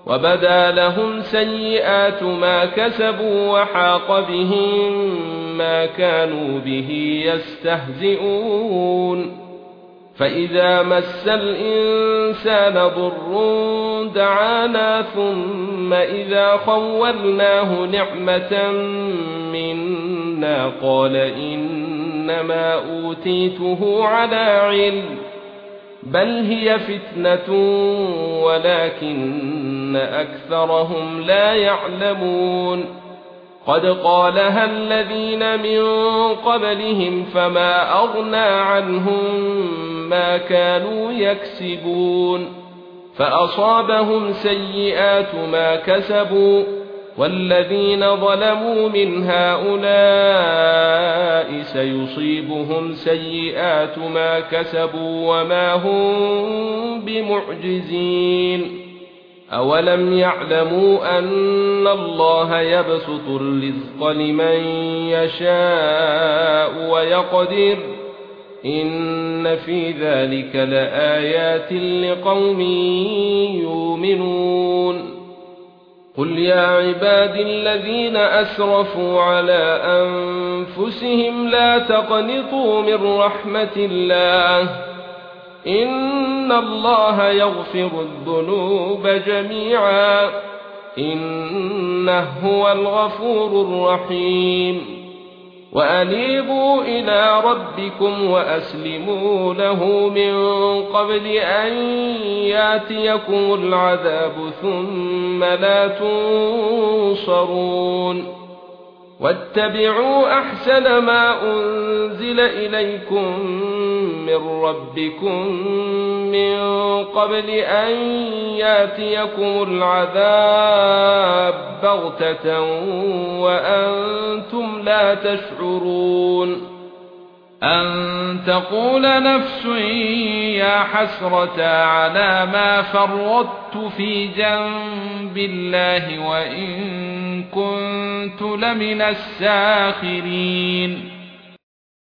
وبدا لهم سيئات ما كسبوا وحاق بهم ما كانوا به يستهزئون فإذا مس الإنسان ضر دعانا ثم إذا خولناه نعمة منا قال إنما أوتيته على علم بل هي فتنة ولكن أكثرهم لا يعلمون قد قالها الذين من قبلهم فما أغنى عنهم ما كانوا يكسبون فأصابهم سيئات ما كسبوا والذين ظلموا من هؤلاء سيصيبهم سيئات ما كسبوا وما هم بمعجزين أولم يعلموا أن الله يبسط الرزق لمن يشاء ويقدر إن في ذلك لآيات لقوم يؤمنون قل يا عبادي الذين أسرفوا على أنفسهم لا تقنطوا من رحمة الله إن الله يغفر الذنوب جميعا إنه هو الغفور الرحيم وأنيبوا إلى ربكم وأسلموا له من قبل أن يأتيكم العذاب ثم لا تنصرون واتبعوا أحسن ما أنزل إليكم من ربكم من قبل أن يأتيكم العذاب بغتة وأنتم لا تشعرون أن تقول نفس يا حسرة على ما فرطت في جنب الله وإن كنت لمن الساخرين